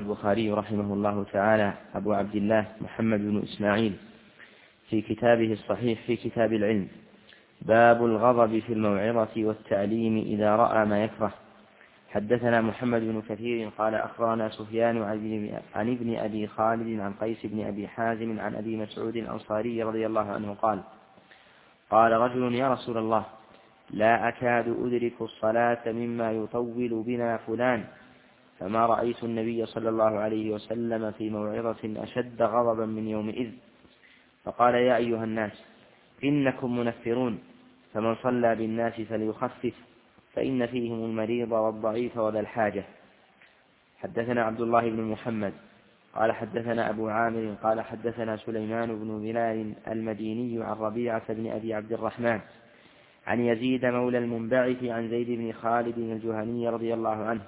البخاري رحمه الله تعالى أبو عبد الله محمد بن إسماعيل في كتابه الصحيح في كتاب العلم: باب الغضب في الموعظة والتعليم إذا رأى ما يكره. حدثنا محمد بن كثير قال أخبرنا سفيان عن ابن أبي خالد عن قيس بن أبي حازم عن أبي مسعود الأنصاري رضي الله عنه قال رجل: يا رسول الله، لا أكاد أدرك الصلاة مما يطول بنا فلان. فما رأيت النبي صلى الله عليه وسلم في موعظة أشد غضبا من يومئذ. فقال: يا أيها الناس، إنكم منفرون، فمن صلى بالناس فليخفف، فإن فيهم المريض والضعيف وذا الحاجة. حدثنا عبد الله بن محمد قال حدثنا أبو عامر قال حدثنا سليمان بن بلال المديني عن ربيعة بن أبي عبد الرحمن عن يزيد مولى المنبعث عن زيد بن خالد الجهني رضي الله عنه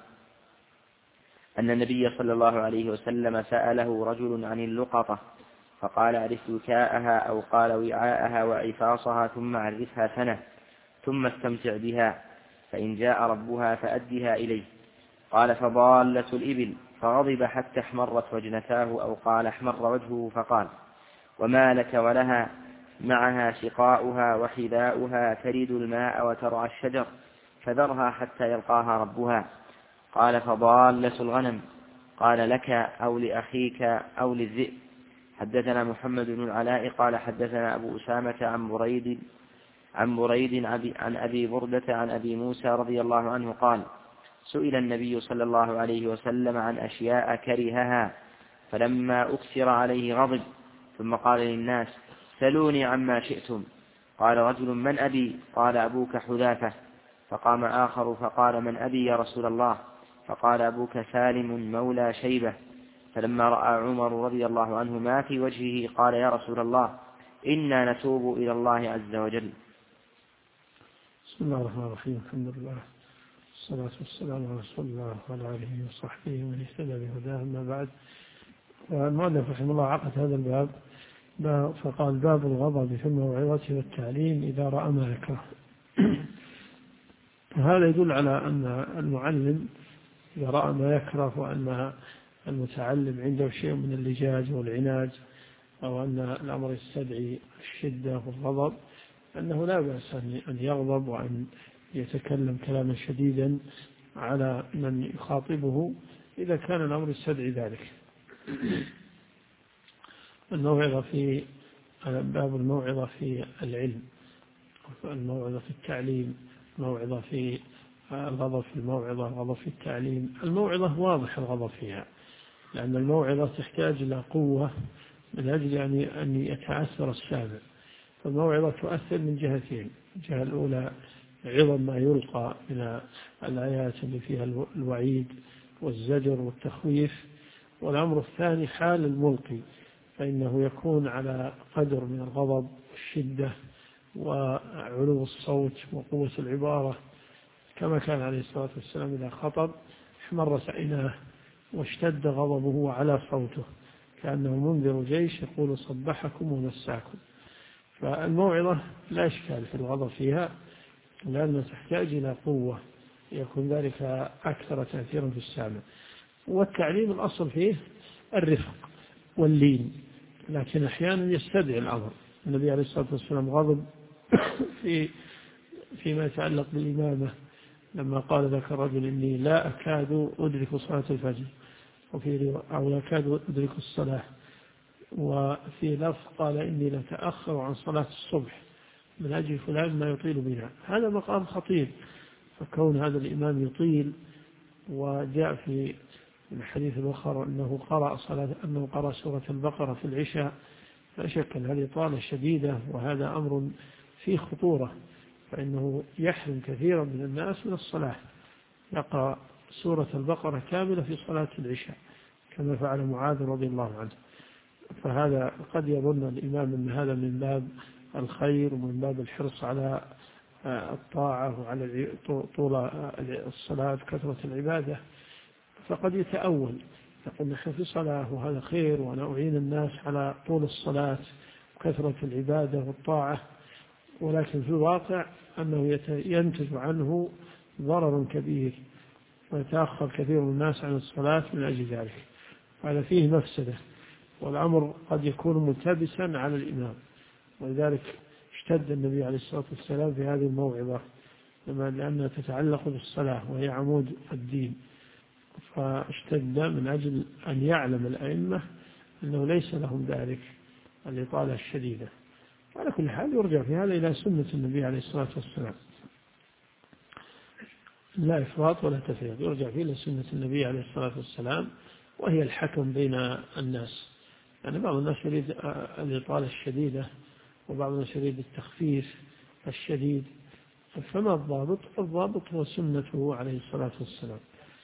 أن النبي صلى الله عليه وسلم سأله رجل عن اللقطة، فقال: عرف وكاءها، أو قال وعاءها وعفاصها، ثم عرفها سنة، ثم استمتع بها، فإن جاء ربها فأدها إليه. قال: فضالة الإبل. فغضب حتى احمرت وجنتاه، أو قال احمر وجهه، فقال: وما لك ولها؟ معها سقاؤها وحذاؤها، ترد الماء وترعى الشجر، فذرها حتى يلقاها ربها. قال: فضالة الغنم. قال: لك أو لأخيك أو للذئب. حدثنا محمد بن العلاء قال حدثنا أبو أسامة عن بريد عن أبي بردة عن أبي موسى رضي الله عنه قال: سئل النبي صلى الله عليه وسلم عن أشياء كرهها، فلما أكثر عليه غضب، ثم قال للناس: سلوني عما شئتم. قال رجل: من أبي؟ قال: أبوك حذافة. فقام آخر فقال: من أبي يا رسول الله؟ فقال: أبوك سالم مولى شيبة. فلما رأى عمر رضي الله عنه ما في وجهه قال: يا رسول الله، إنا نتوب إلى الله عز وجل. بسم الله الرحمن الرحيم. الحمد لله، والصلاة والسلام على رسول الله وعلى آله وصحبه ومن اهتدى بهداه. أما بعد، المؤلف رحمه الله عقد هذا الباب فقال: باب الغضب في الموعظة والتعليم إذا رأى ما يكره. هذا يدل على أن المعلم إذا رأى ما يكره، وأن المتعلم عنده شيء من اللجاج والعناد، أو أن الأمر يستدعي الشدة والغضب، أنه لا بأس أن يغضب وأن يتكلم كلاما شديدا على من يخاطبه إذا كان الأمر يستدعي ذلك. الموعظة في باب الموعظة في العلم، الموعظة في التعليم، الموعظة في الغضب في الموعظة، الغضب في التعليم. الموعظة واضح الغضب فيها، لأن الموعظة تحتاج إلى قوة من أجل أن يتأثر السامع. فالموعظة تؤثر من جهتين: الجهة الأولى عظم ما يلقى من الآيات اللي فيها الوعيد والزجر والتخويف، والأمر الثاني حال الملقي، فإنه يكون على قدر من الغضب والشدة وعلو الصوت وقوة العبارة، كما كان عليه الصلاة والسلام إذا خطب احمرت عيناه واشتد غضبه وعلى صوته، كأنه منذر جيش يقول: صبحكم ومساكم. فالموعظة لا إشكال في الغضب فيها، لأنها تحتاج إلى قوة يكون ذلك أكثر تأثيرا في السامع. والتعليم الأصل فيه الرفق واللين، لكن أحيانا يستدعي الأمر. النبي عليه الصلاة والسلام غضب فيما يتعلق بالإمامة، لما قال ذاك الرجل: إني لا أكاد أدرك صلاة الفجر، أو لا أكاد أدرك الصلاة. وفي لفظ قال: إني لتأخر عن صلاة الصبح من أجل فلان ما يطيل بها. هذا مقام خطير، فكون هذا الإمام يطيل، وجاء في الحديث الآخر أنه قرأ سورة البقرة في العشاء، لا شك أن هذه طالة شديدة، وهذا أمر فيه خطورة، فإنه يحرم كثيرا من الناس من الصلاة. يقرأ سورة البقرة كاملة في صلاة العشاء كما فعل معاذ رضي الله عنه. فهذا قد يظن الإمام أن هذا من باب الخير ومن باب الحرص على الطاعة وعلى طول الصلاة كثرة العبادة، فقد يتأول، يقول: نحن في صلاة وهذا خير، وأنا أعين الناس على طول الصلاة وكثرة العبادة والطاعة. ولكن في الواقع أنه ينتج عنه ضرر كبير، ويتأخر كثير من الناس عن الصلاة من أجل ذلك. هذا فيه مفسدة، والأمر قد يكون ملتبسا على الإمام، ولذلك اشتد النبي عليه الصلاة والسلام في هذه الموعظة لأنها تتعلق بالصلاة وهي عمود الدين، فاشتد من أجل أن يعلم الأئمة أنه ليس لهم ذلك الإطالة الشديدة. على كل حال يرجع في هذا إلى سنة النبي عليه الصلاة والسلام، لا إفراط ولا تفريط، يرجع فيه إلى سنة النبي عليه الصلاة والسلام، وهي الحكم بين الناس. يعني بعض الناس يريد الإطالة الشديدة، وبعض الناس يريد التخفيف الشديد، فما الضابط؟ الضابط هو سنته عليه الصلاة والسلام.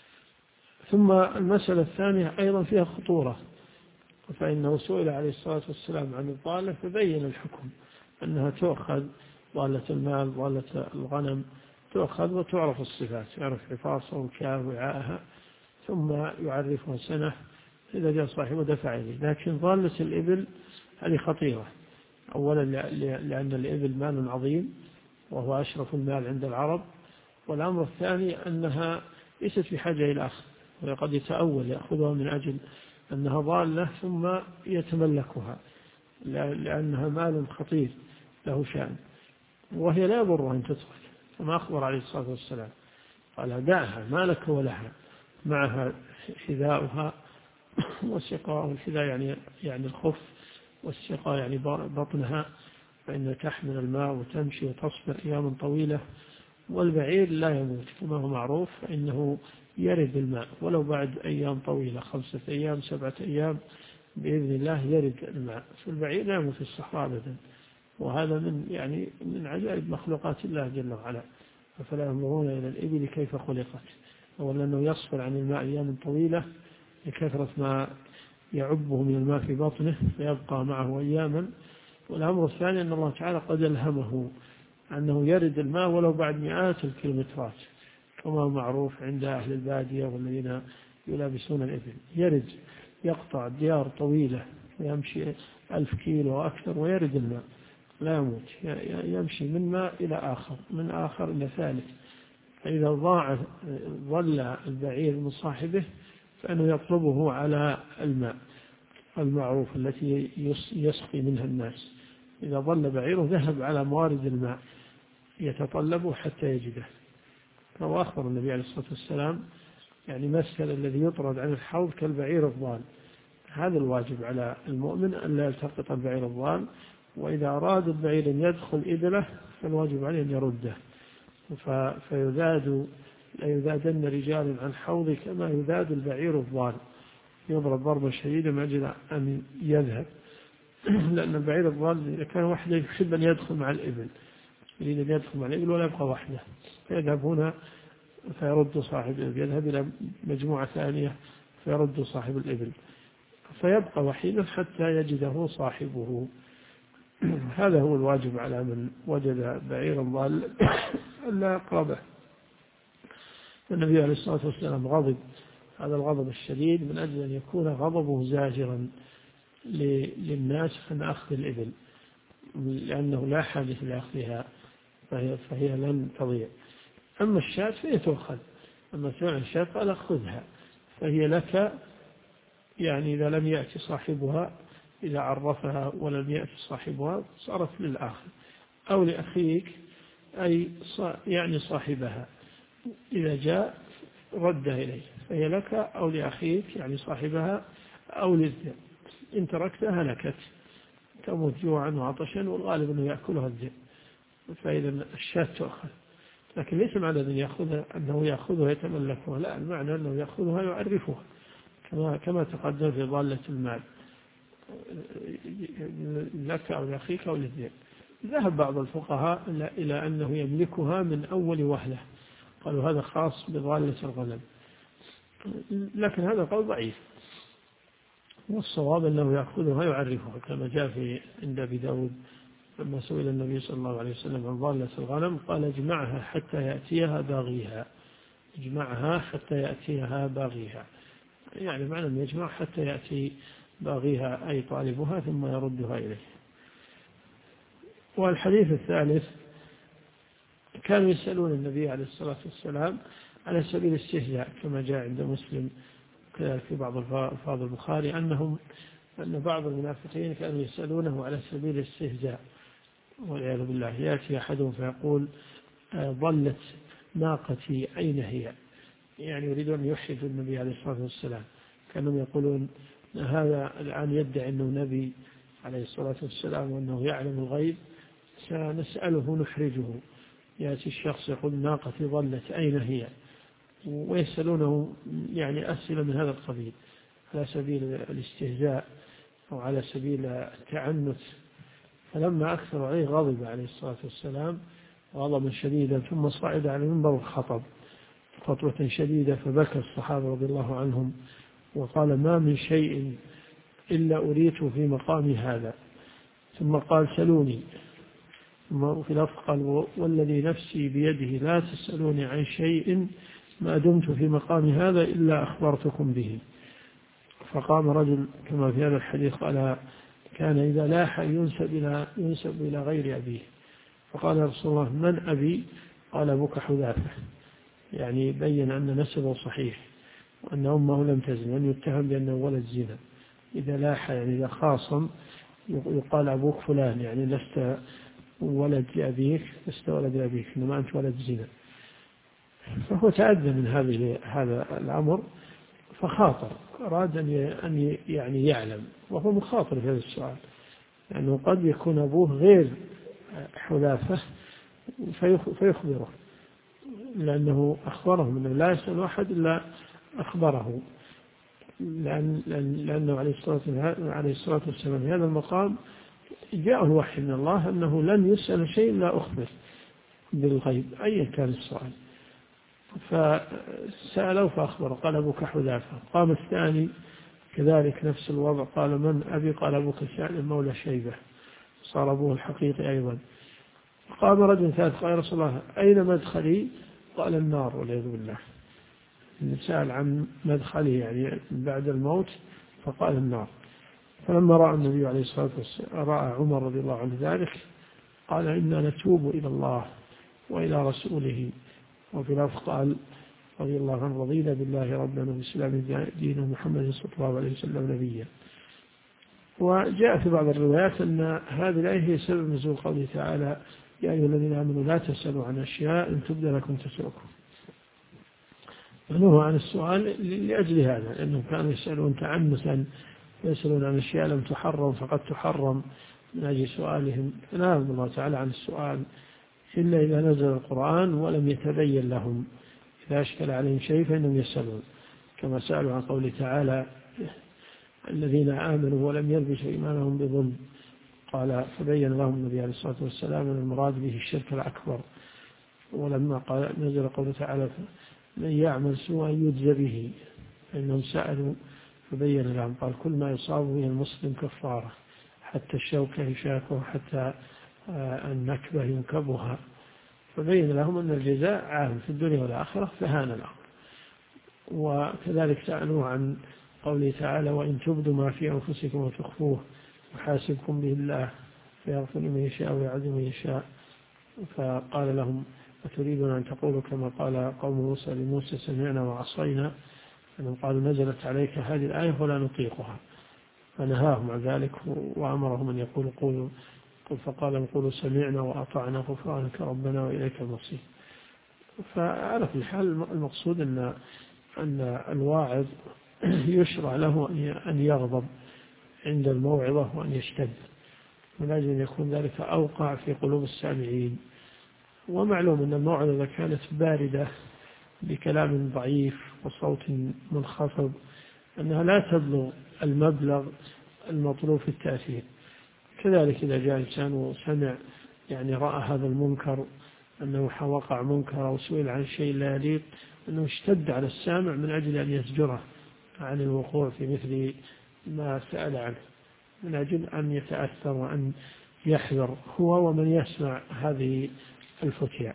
ثم المسألة الثانية أيضا فيها خطورة، فإنه سئل عليه الصلاة والسلام عن الضالة فبين الحكم أنها تؤخذ، ضالة المال ضالة الغنم تؤخذ وتعرف الصفات، يعرف حفاظها وكاه وعاءها، ثم يعرفها سنة، إذا جاء صاحبه دفع إليه. لكن ضالة الإبل هذه خطيرة، أولا لأن الإبل مال عظيم وهو أشرف المال عند العرب، والأمر الثاني أنها ليست في حاجة إلى أخذ، وقد يتأول يأخذها من أجل أنها ضالة ثم يتملكها، لأنها مال خطير له شأن، وهي لا يضر أن تترك، كما أخبر عليه الصلاة والسلام قال دعها ما لك ولها، معها حذاؤها والسقاء، الحذاء يعني الخف، والسقاء يعني بطنها، فإنها تحمل الماء وتمشي وتصبر أياما طويلة. والبعير لا يموت كما هو معروف، فإنه يرد الماء ولو بعد أيام طويلة، 5 أيام 7 أيام بإذن الله يرد الماء، فالبعير لا يموت في الصحراء أبدا، وهذا من عجائب مخلوقات الله جل وعلا. أفلا ينظرون إلى الإبل كيف خلقت، أولا أنه يصبر عن الماء أيام طويلة لكثرة ما يعبه من الماء في بطنه فيبقى معه أياما، والأمر الثاني أن الله تعالى قد ألهمه أنه يرد الماء ولو بعد مئات الكيلومترات، كما معروف عند أهل البادية والذين يلابسون الإبل، يرد يقطع ديار طويلة ويمشي 1000 كيلو وأكثر ويرد الماء لا يموت، يمشي من ماء إلى آخر، من آخر إلى ثالث، فإذا ظل البعير من صاحبه فإنه يطلبه على الماء المعروف التي يسقي منها الناس، إذا ظل بعيره ذهب على موارد الماء يتطلبه حتى يجده. فهو أخبر النبي عليه الصلاة والسلام مثل الذي يطرد عن الحوض كالبعير الضال، هذا الواجب على المؤمن أن لا يلتقط البعير الضال، وإذا أراد البعير أن يدخل إبله فالواجب عليه أن يرده، لا يذادن رجال عن حوض كما يذاد البعير الضال، يضرب ضربا شديدا من أجل أن يذهب، لأن البعير الضال إذا كان وحده يحب أن يدخل مع الإبل، يريد أن يدخل مع الإبل ولا يبقى وحده، فيذهب هنا فيرد صاحب الإبل، يذهب إلى مجموعة ثانية فيرد صاحب الإبل، فيبقى وحيدا حتى يجده صاحبه. هذا هو الواجب على من وجد بعيرا ضالا ألا يقربه. النبي عليه الصلاة والسلام غضب هذا الغضب الشديد من أجل أن يكون غضبه زاجرا للناس عن أخذ الإبل، لأنه لا حاجة لأخذها فهي لن تضيع. أما الشاة فهي تؤخذ، أما سمع الشاة قال خذها فهي لك، إذا لم يأتي صاحبها، إذا عرفها ولم يأتي صاحبها صارت للآخر أو لأخيك، أي صاحبها إذا جاء رده إليه، فهي لك أو لأخيك صاحبها أو للذئب، إن تركتها لكت تموت جوعا وعطشا، والغالب أنه يأكلها الذئب، فإذا الشاة تؤخذ، لكن ليس معنى أنه يأخذها يتملكها، لا، المعنى أنه يأخذها يعرفها كما تقدم في ضالة المال لك أو لأخيك أو للذئب. ذهب بعض الفقهاء إلى أنه يملكها من أول وهلة، قالوا هذا خاص بضالة الغنم، لكن هذا قول ضعيف، والصواب أنه يأخذها يعرفها، كما جاء عند أبي داود لما سئل النبي صلى الله عليه وسلم عن ضالة الغنم قال اجمعها حتى يأتيها باغيها، اجمعها حتى يأتيها باغيها، معنى أن يجمع حتى يأتي باغيها أي طالبها ثم يردها إليه. والحديث الثالث كانوا يسألون النبي عليه الصلاة والسلام على سبيل الاستهزاء كما جاء عند مسلم، كذلك في بعض ألفاظ البخاري أن بعض المنافقين كانوا يسألونه على سبيل الاستهزاء والعياذ بالله. يأتي أحدهم فيقول ضلت ناقتي أين هي، يعني يريدون أن يحرجوا النبي عليه الصلاة والسلام. كانوا يقولون هذا الآن يدعي أنه نبي عليه الصلاة والسلام وأنه يعلم الغيب، سنسأله نحرجه. يأتي الشخص يقول ناقتي ضلت أين هي، ويسألونه يعني أسئلة من هذا القبيل على سبيل الاستهزاء أو على سبيل التعنت. فلما أكثر عليه غضب عليه الصلاة والسلام غضبا شديدا، ثم صعد على المنبر وخطب خطوة شديدة، فبكى الصحابة رضي الله عنهم وقال ما من شيء إلا أريته في مقامي هذا. ثم قال سلوني، ثم في لفظ قال والذي نفسي بيده لا تسألوني عن شيء ما دمت في مقامي هذا إلا أخبرتكم به. فقام رجل كما في هذا الحديث قال كان إذا لاح ينسب إلى غير أبيه، فقال يا رسول الله من أبي؟ قال أبوك حذافة، يعني بين أن نسبه صحيح وأن أمه لم تزن، وأن يتهم بأنه ولد زنا. إذا لاح يعني إذا خاصم يقال أبوك فلان، يعني لست ولد لأبيك، لست ولد لأبيك، إنما أنت ولد زنا. فهو تأذى من هذا الأمر فخاطر، أراد أن يعني يعلم، وهو مخاطر في هذا السؤال، لأنه قد يكون أبوه غير حذافة فيخبره، لأنه أخبره أنه لا يسأل أحد إلا أخبره، لأنه عليه الصلاة والسلام في هذا المقام جاءه الوحي من الله أنه لن يسأل شيء لا أخبر بالغيب أي كان السؤال. فسأله فأخبره قال أبوك حذافة. قام الثاني كذلك نفس الوضع، قال من أبي؟ قال أبوك سالم مولى شيبة، صار أبوه الحقيقي أيضا. قام رجل ثالث قال يا رسول الله أين مدخلي؟ قال النار والعياذ بالله. سأل عن مدخله يعني بعد الموت فقال النار. فلما رأى النبي عليه الصلاة والسلام، رأى عمر رضي الله عنه ذلك، قال إنا نتوب إلى الله وإلى رسوله. وفي لفظ قال رضي الله عنه رضينا بالله ربنا وبالإسلام دينه محمد صلى الله عليه وسلم نبيا. وجاء في بعض الروايات أن هذه الآية هي سبب نزول قوله تعالى يا أيها الذين آمنوا لا تسألوا عن أشياء إن تبد لكم تسؤكم. ونهوا عن السؤال لأجل هذا، لأنهم كانوا يسألون تعنتا، يسألون عن أشياء لم تحرم فقد تحرم من أجل سؤالهم. فنهاهم الله تعالى عن السؤال إلا إذا نزل القرآن ولم يتبين لهم، إذا أشكل عليهم شيء فإنهم يسألون، كما سألوا عن قوله تعالى الذين آمنوا ولم يلبسوا إيمانهم بظلم، قال فبين لهم النبي عليه الصلاة والسلام أن المراد به الشرك الأكبر. ولما قال نزل قوله تعالى من يعمل سوءا يجزى به، فإنهم سألوا فبين لهم قال كل ما يصاب به المسلم كفارة، حتى الشوكة يشاكه، حتى النكبة ينكبها. فبين لهم أن الجزاء عام في الدنيا والآخرة، فهان الأمر. وكذلك سألوا عن قوله تعالى وإن تبدوا ما في أنفسكم وتخفوه يحاسبكم به الله فيغفر من يشاء ويعذب من يشاء. فقال لهم أتريدون أن تقولوا كما قال قوم موسى لموسى سمعنا وعصينا، أنهم قالوا نزلت عليك هذه الآية ولا نطيقها، فنهاهم عن ذلك وأمرهم أن يقولوا فقال قولوا سمعنا وأطعنا غفرانك ربنا وإليك المصير. فعلى كل حال المقصود أن الواعظ يشرع له أن يغضب عند الموعظة وأن يشتد، من أجل أن يكون ذلك أوقع في قلوب السامعين. ومعلوم أن الموعظة إذا كانت باردة بكلام ضعيف وصوت منخفض أنها لا تبلغ المبلغ المطلوب في التأثير. كذلك إذا جاء إنسان وسمع يعني رأى هذا المنكر أنه وقع منكر أو سئل عن شيء لا يليق، أنه اشتد على السامع من أجل أن يزجره عن الوقوع في مثل ما سأل عنه، من أجل أن يتأثر وأن يحذر هو ومن يسمع هذه الفتية.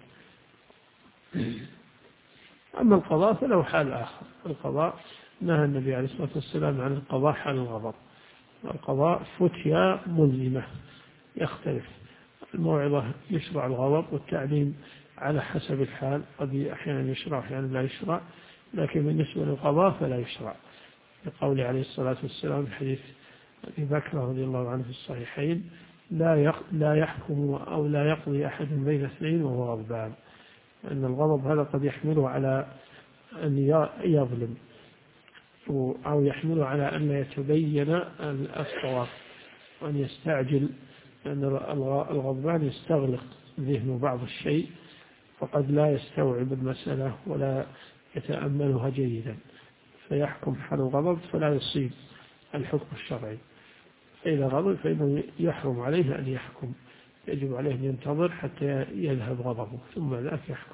أما القضاء فله حال آخر. القضاء نهى النبي عليه الصلاة والسلام عن القضاء حال الغضب. القضاء فتية ملزمة يختلف. الموعظة يشرع الغضب والتعليم على حسب الحال، قد أحيانا يشرع أحيانا لا يشرع، لكن بالنسبة للقضاء فلا يشرع. لقول عليه الصلاة والسلام في حديث أبي بكر رضي الله عنه في الصحيحين: لا يحكم أو لا يقضي أحد بين اثنين وهو غضبان. أن الغضب هذا قد يحمله على أن يظلم، أو يحمله على أن يتبين الصواب، وأن يستعجل، لأن الغضبان يستغلق ذهنه بعض الشيء، فقد لا يستوعب المسألة ولا يتأملها جيدا، فيحكم حال الغضب فلا يصيب الحكم الشرعي. فإذا غضب فإنه يحرم عليه أن يحكم، يجب عليه أن ينتظر حتى يذهب غضبه ثم ذاك يحكم.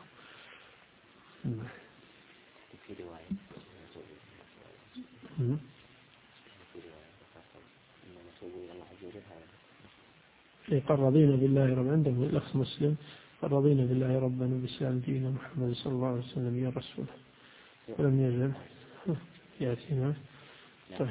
قال رضينا بالله رب، عندهم الأخ مسلم: قال رضينا بالله ربا وبالإسلام دينا محمد صلى الله عليه وسلم يا رسول الله، ولم يزل يأتينا. طيب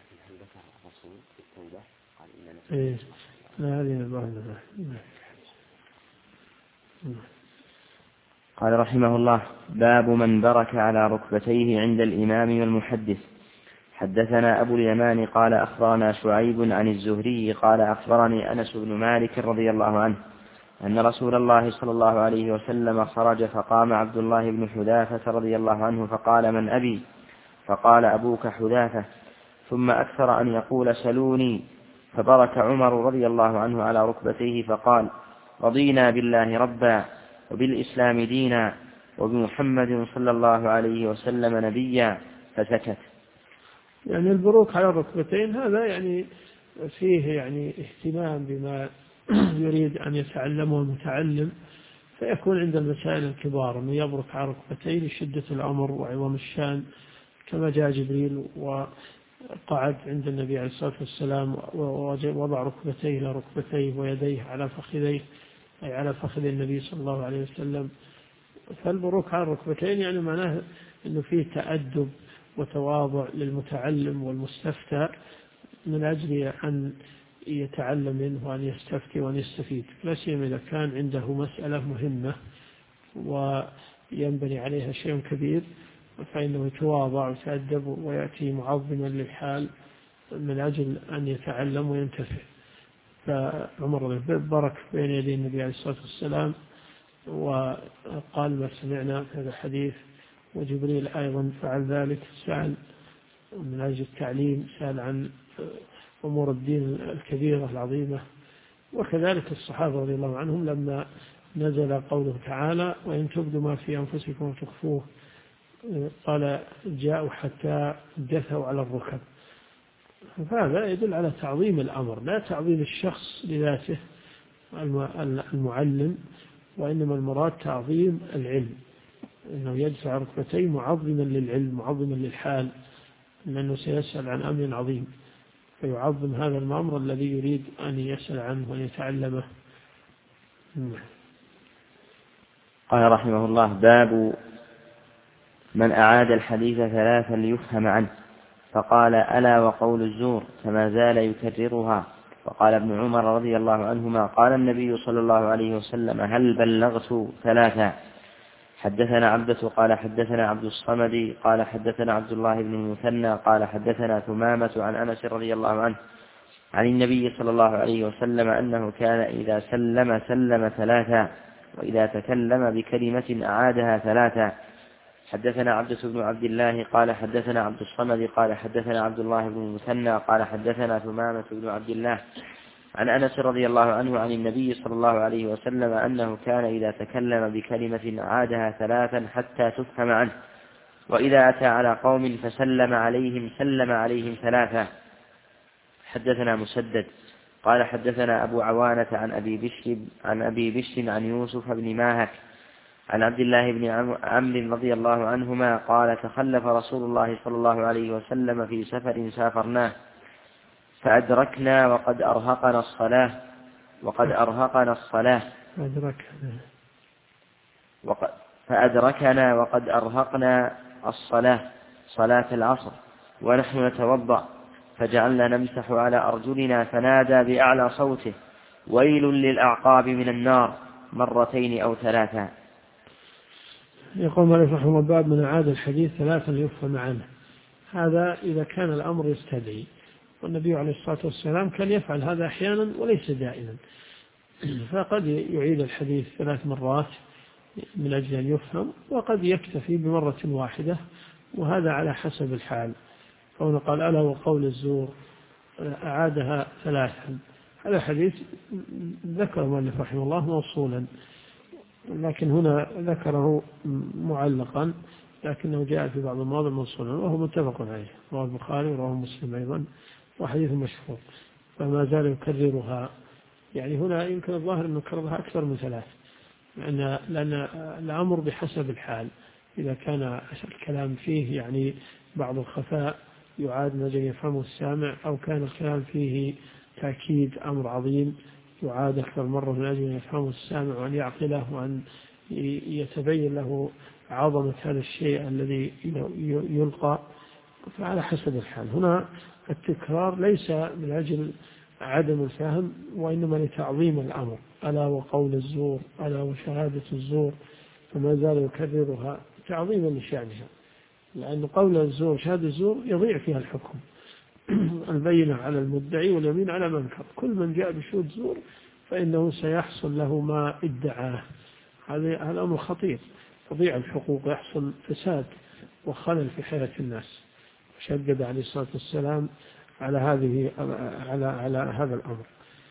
قال رحمه الله: باب من برك على ركبتيه عند الإمام والمحدث. حدثنا أبو اليمان قال أخبرنا شعيب عن الزهري قال أخبرني أنس بن مالك رضي الله عنه أن رسول الله صلى الله عليه وسلم خرج فقام عبد الله بن حذافة رضي الله عنه فقال: من أبي؟ فقال: أبوك حذافة. ثم أكثر أن يقول: سلوني. فبرك عمر رضي الله عنه على ركبتيه فقال: رضينا بالله ربا وبالإسلام دينا وبمحمد صلى الله عليه وسلم نبيا، فسكت. يعني البروك على الركبتين هذا يعني فيه يعني اهتمام بما يريد أن يتعلمه المتعلم، فيكون عند المسائل الكبار أنه يبرك على ركبتين لشدة الأمر وعظم الشان، كما جاء جبريل وقعد عند النبي عليه الصلاة والسلام ووضع ركبتيه إلى ركبتيه ويديه على فخذيه، أي على فخذ النبي صلى الله عليه وسلم. فالبروك على الركبتين يعني معناه أنه فيه تأدب وتواضع للمتعلم والمستفتى من أجل أن يتعلم منه وأن يستفتي وأن يستفيد، لا سيما إذا كان عنده مسألة مهمة وينبني عليها شيء كبير، فإنه يتواضع ويتأدب ويأتي معظما للحال من أجل أن يتعلم وينتفع. فعمر برك بين يدي النبي عليه الصلاة والسلام وقال: ما سمعنا هذا الحديث. وجبريل أيضا فعل ذلك، سأل من أجل التعليم، سأل عن أمور الدين الكبيرة العظيمة. وكذلك الصحابة رضي الله عنهم لما نزل قوله تعالى: وإن تبدوا ما في أنفسكم وتخفوه، قال: جاءوا حتى دثوا على الركب. فهذا يدل على تعظيم الأمر، لا تعظيم الشخص لذاته المعلم، وإنما المراد تعظيم العلم، إنه يدفع ركبتيه معظما للعلم معظما للحال، لأنه سيسأل عن أمر عظيم، فيعظم هذا الأمر الذي يريد أن يسأل عنه وأن يتعلمه. قال رحمه الله: باب من أعاد الحديث ثلاثا ليفهم عنه. فقال: ألا وقول الزور، فما زال يكررها. وقال ابن عمر رضي الله عنهما: قال النبي صلى الله عليه وسلم: هل بلغت ثلاثا؟ حدثنا عبدة قال حدثنا عبد الصمد قال حدثنا عبد الله بن المثنى قال حدثنا ثمامة عن أنس رضي الله عنه عن النبي صلى الله عليه وسلم أنه كان إذا سلم ثلاثا، وإذا تكلم بكلمة أعادها ثلاثا. حدثنا عبدة بن عبد الله قال حدثنا عبد الصمد قال حدثنا عبد الله بن المثنى قال حدثنا ثمامة بن عبد الله عن أنس رضي الله عنه عن النبي صلى الله عليه وسلم أنه كان إذا تكلم بكلمة أعادها ثلاثا حتى تفهم عنه، وإذا أتى على قوم فسلم عليهم ثلاثا. حدثنا مسدد قال حدثنا أبو عوانة عن أبي بشر عن يوسف بن ماهك عن عبد الله بن عمرو رضي الله عنهما قال: تخلف رسول الله صلى الله عليه وسلم في سفر سافرناه فأدركنا وقد أرهقنا الصلاة صلاة العصر ونحن نتوضأ، فجعلنا نمسح على أرجلنا، فنادى بأعلى صوته: ويل للأعقاب من النار، مرتين أو ثلاثا. يقول مالك رحمه الله: باب من أعاد الحديث ثلاثا ليفهم عنه. هذا إذا كان الأمر يستدعي، والنبي عليه الصلاة والسلام كان يفعل هذا أحيانا وليس دائما، فقد يعيد الحديث 3 مرات من أجل أن يفهم، وقد يكتفي بمرة واحدة، وهذا على حسب الحال. فهنا قال ألا وقول الزور أعادها 3. هذا حديث ذكر المؤلف رحمه الله موصولا، لكن هنا ذكره معلقا، لكنه جاء في بعض المواضع موصولا، وهو متفق عليه، رواه البخاري ورواه مسلم أيضا، وحديث مشهور، فما زال يكررها. يعني هنا يمكن الظاهر أنه كررها أكثر من 3، لأن الأمر بحسب الحال. إذا كان الكلام فيه يعني بعض الخفاء يعاد من أجل يفهمه السامع، أو كان الكلام فيه تأكيد أمر عظيم يعاد أكثر مرة من أجل أن يفهمه السامع وأن يعقله وأن يتبين له عظمة هذا الشيء الذي يلقى، فعلى حسب الحال. هنا التكرار ليس من أجل عدم الفهم، وإنما لتعظيم الأمر، ألا وقول الزور، ألا وشهادة الزور، فما زال يكررها تعظيما لشأنها، لأن قول الزور شهادة الزور يضيع فيها الحكم. البينة على المدعي واليمين على من كفر، كل من جاء بشهود زور فإنه سيحصل له ما ادعاه. هذا الأمر خطير، تضيع الحقوق، يحصل فساد وخلل في حياة الناس. شدد عليه الصلاة والسلام على هذا الأمر.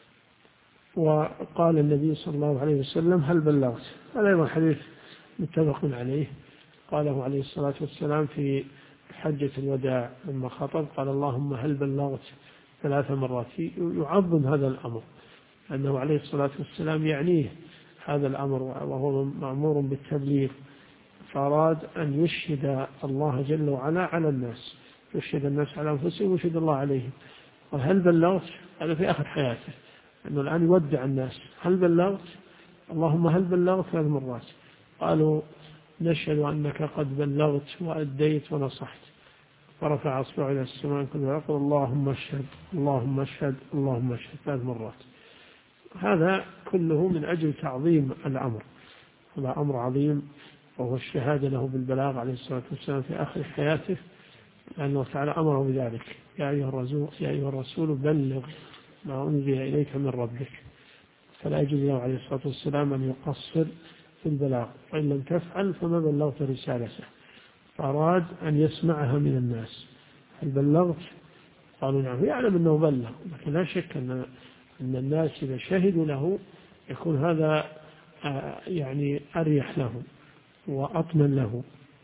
وقال النبي صلى الله عليه وسلم هل بلغت؟ هذا أيضا حديث متفق عليه، قاله عليه الصلاة والسلام في حجة الوداع لما خطب، قال اللهم هل بلغت 3 مرات، يعظم هذا الأمر، أنه عليه الصلاة والسلام يعنيه هذا الأمر، وهو مأمور بالتبليغ، فأراد أن يشهد الله جل وعلا على الناس، يشهد الناس على أنفسهم ويشهد الله عليهم. قال هل بلغت؟ هذا في آخر حياته، أنه الآن يودع الناس، هل بلغت؟ اللهم هل بلغت 3 مرات. قالوا نشهد أنك قد بلغت وأديت ونصحت، فرفع أصبعه إلى السماء ويقول اللهم اشهد اللهم اشهد اللهم اشهد 3 مرات. هذا كله من أجل تعظيم الأمر، هذا أمر عظيم، وهو الشهادة له بالبلاغ عليه الصلاة والسلام في آخر حياته، لأنه تعالى أمره بذلك، يا أيها الرسول بلغ ما أنزل إليك من ربك، فلا يجوز له عليه الصلاة والسلام أن يقصر في البلاغ، وإن لم تفعل فما بلغت رسالته. فأراد أن يسمعها من الناس، هل بلغت؟ قالوا نعم، يعلم أنه بلغ، لكن لا شك أن الناس إذا شهدوا له يكون هذا يعني أريح له وأطمن له.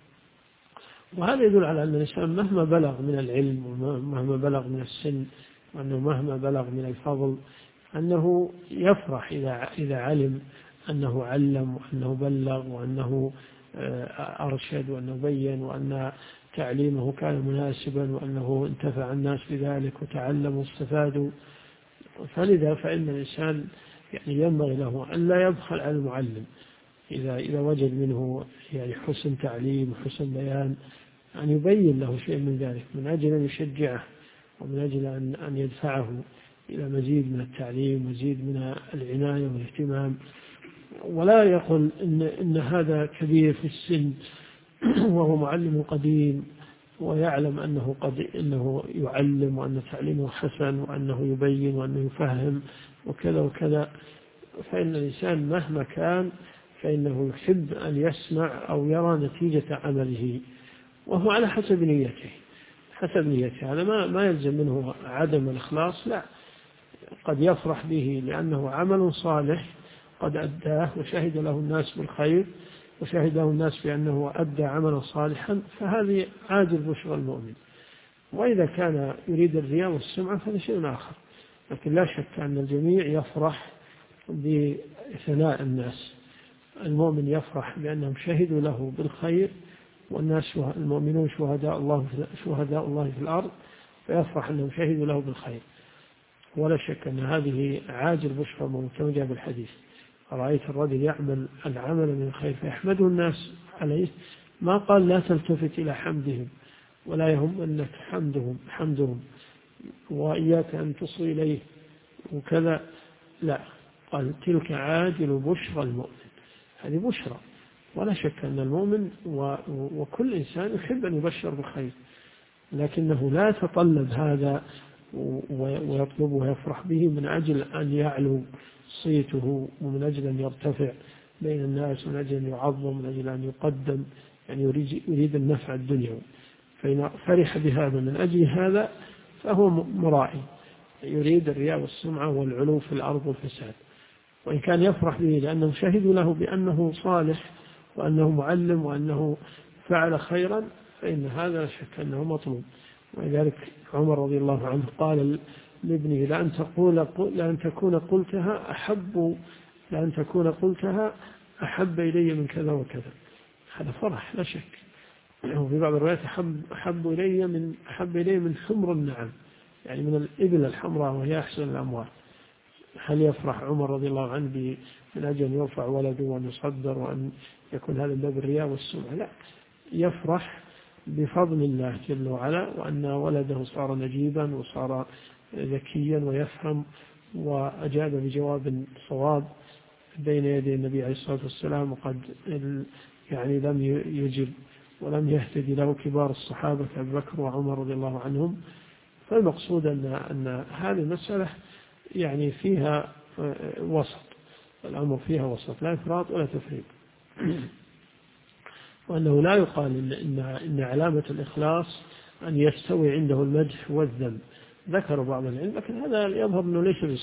وهذا يدل على أن الإنسان مهما بلغ من العلم ومهما بلغ من السن، وأنه مهما بلغ من الفضل، أنه يفرح إذا علم أنه علم وأنه بلغ وأنه أرشد وأنه بين وأن تعليمه كان مناسبا وأنه انتفع الناس بذلك وتعلموا واستفادوا. فلذا فإن الإنسان يعني ينبغي له أن لا يبخل على المعلم إذا وجد منه يعني حسن تعليم وحسن بيان، أن يبين له شيء من ذلك من أجل أن يشجعه ومن أجل أن يدفعه إلى مزيد من التعليم، مزيد من العناية والاهتمام. ولا يقول إن هذا كبير في السن وهو معلم قديم ويعلم أنه يعلم وأن تعليمه حسن وأنه يبين وأنه يفهم وكذا وكذا. فإن الإنسان مهما كان فإنه يحب أن يسمع أو يرى نتيجة عمله، وهو على حسب نيته، هذا ما يلزم منه عدم الإخلاص، لا، قد يفرح به لأنه عمل صالح قد أداه وشهد له الناس بالخير وشهد له الناس بأنه أدى عملا صالحا، فهذه عاجل بشرى المؤمن. وإذا كان يريد الرياء والسمعة فهذا شيء آخر، لكن لا شك أن الجميع يفرح بثناء الناس. المؤمن يفرح بأنهم شهدوا له بالخير، والناس المؤمنون شهداء الله في الأرض، فيفرح أنهم شهدوا له بالخير. ولا شك أن هذه عاجل بشرى المؤمن كما جاء بالحديث، رأيت الرجل يعمل العمل من الخير فيحمده الناس عليه، ما قال لا تلتفت إلى حمدهم ولا يهم أنك حمدهم وإياك أن تصل إليه وكذا، لا، قال تلك عاجل بشرى المؤمن، هذه بشرى. ولا شك أن المؤمن وكل إنسان يحب أن يبشر بالخير، لكنه لا يتطلب هذا ويطلبه ويفرح به من أجل أن يعلو صيته ومن أجل أن يرتفع بين الناس، من أجل أن يعظم، من أجل أن يقدم، يعني يريد النفع الدنيوي. فإن فرح بهذا من أجل هذا فهو مرائي، يريد الرياء والسمعة والعلو في الأرض والفساد. وإن كان يفرح به لأنهم شهدوا له بأنه صالح وأنه معلم وأنه فعل خيرا، فإن هذا لا شك أنه مطلوب. ولذلك عمر رضي الله عنه قال لابنه لأن تكون قلتها أحب إلي من كذا وكذا. هذا فرح لا شك. وفي بعض الروايات أحب إلي من حمر النعم، يعني من الإبل الحمراء وهي أحسن الأموال. هل يفرح عمر رضي الله عنه من أجل أن يرفع ولده وأن يصدر وأن يكون هذا باب الرياء والسمعة؟ لا، يفرح بفضل الله جل وعلا، وأن ولده صار نجيبا وصار ذكيا ويفهم وأجاب بجواب صواب بين يدي النبي عليه الصلاة والسلام، وقد يعني لم يجب ولم يهتدي له كبار الصحابة أبو بكر وعمر رضي الله عنهم. فالمقصود أن هذه المسألة يعني فيها وسط، الأمر فيها وسط، لا إفراط ولا تفريط. وأنه لا يقال إن علامة الإخلاص أن يستوي عنده المدح والذم. ذكر بعض العلم، لكن هذا يظهر أنه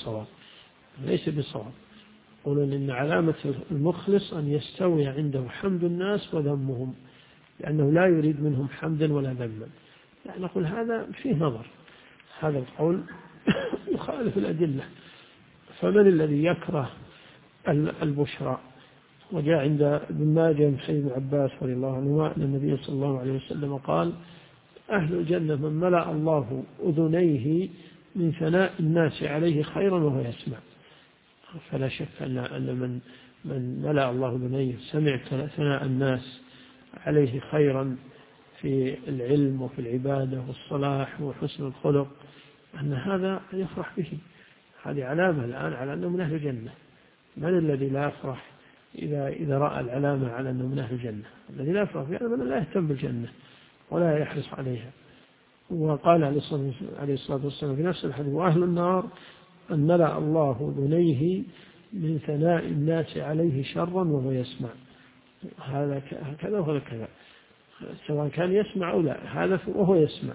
ليس بصواب. يقولون إن علامة المخلص أن يستوي عنده حمد الناس وذمهم، لأنه لا يريد منهم حمدا ولا ذما. يعني نقول هذا فيه نظر، هذا القول يخالف الأدلة. فمن الذي يكره البشرى؟ وجاء عند ابن ماجه من حديث ابن عباس رضي الله عنهما أن النبي صلى الله عليه وسلم قال: أهل الجنة من ملأ الله أذنيه من ثناء الناس عليه خيرا وهو يسمع. فلا شك أن من ملأ الله أذنيه سمع ثناء الناس عليه خيرا في العلم وفي العبادة والصلاح وحسن الخلق، أن هذا يفرح به. هذه علامة الآن على أنه من أهل الجنة. من الذي لا يفرح إذا رأى العلامة على أنه من أهل الجنة؟ الذي لا يفرح يعني من لا يهتم بالجنة ولا يحرص عليها. وقال عليه الصلاة والسلام في نفس الحديث: وأهل النار أن ملأ الله أذنيه من ثناء الناس عليه شرا وهو يسمع. هذا كذا وهذا كذا، سواء كان يسمع أو لا، هذا وهو يسمع.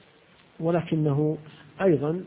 ولكنه أيضا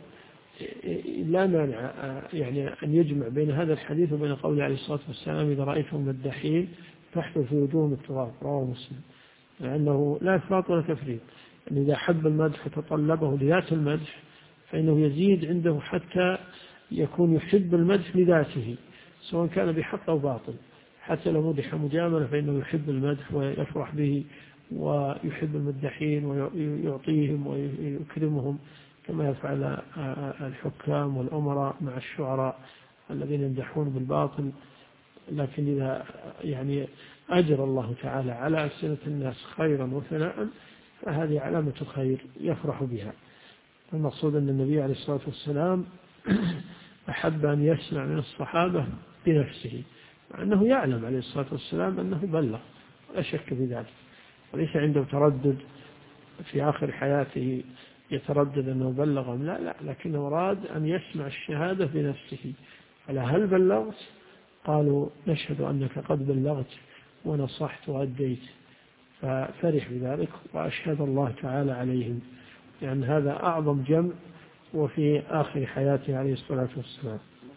لا مانع يعني أن يجمع بين هذا الحديث وبين قوله عليه الصلاة والسلام: إذا رأيتهم مداحين فاحثوا في وجوههم التراب، رواه مسلم. لأنه لا إفراط ولا تفريط. أن إذا حب المدح وتطلبه لذات المدح فإنه يزيد عنده حتى يكون يحب المدح لذاته، سواء كان بحق أو باطل. حتى لو مدح مجاملة فإنه يحب المدح ويفرح به ويحب المدحين ويعطيهم ويكرمهم، كما يفعل الحكام والأمراء مع الشعراء الذين يمدحون بالباطل. لكن إذا يعني أجر الله تعالى على ألسنة الناس خيرا وثناء فهذه علامة خير يفرح بها. المقصود أن النبي عليه الصلاة والسلام أحب أن يسمع من الصحابة بنفسه، مع أنه يعلم عليه الصلاة والسلام أنه بلغ، لا شك في ذلك، وليس عنده تردد في آخر حياته يتردد أنه بلغ أم لا، لكنه أراد أن يسمع الشهادة بنفسه. فلا هل بلغت؟ قالوا: نشهد أنك قد بلغت ونصحت وأديت. ففرح بذلك وأشهد الله تعالى عليهم، لأن هذا أعظم جمع وفي آخر حياته عليه الصلاة والسلام.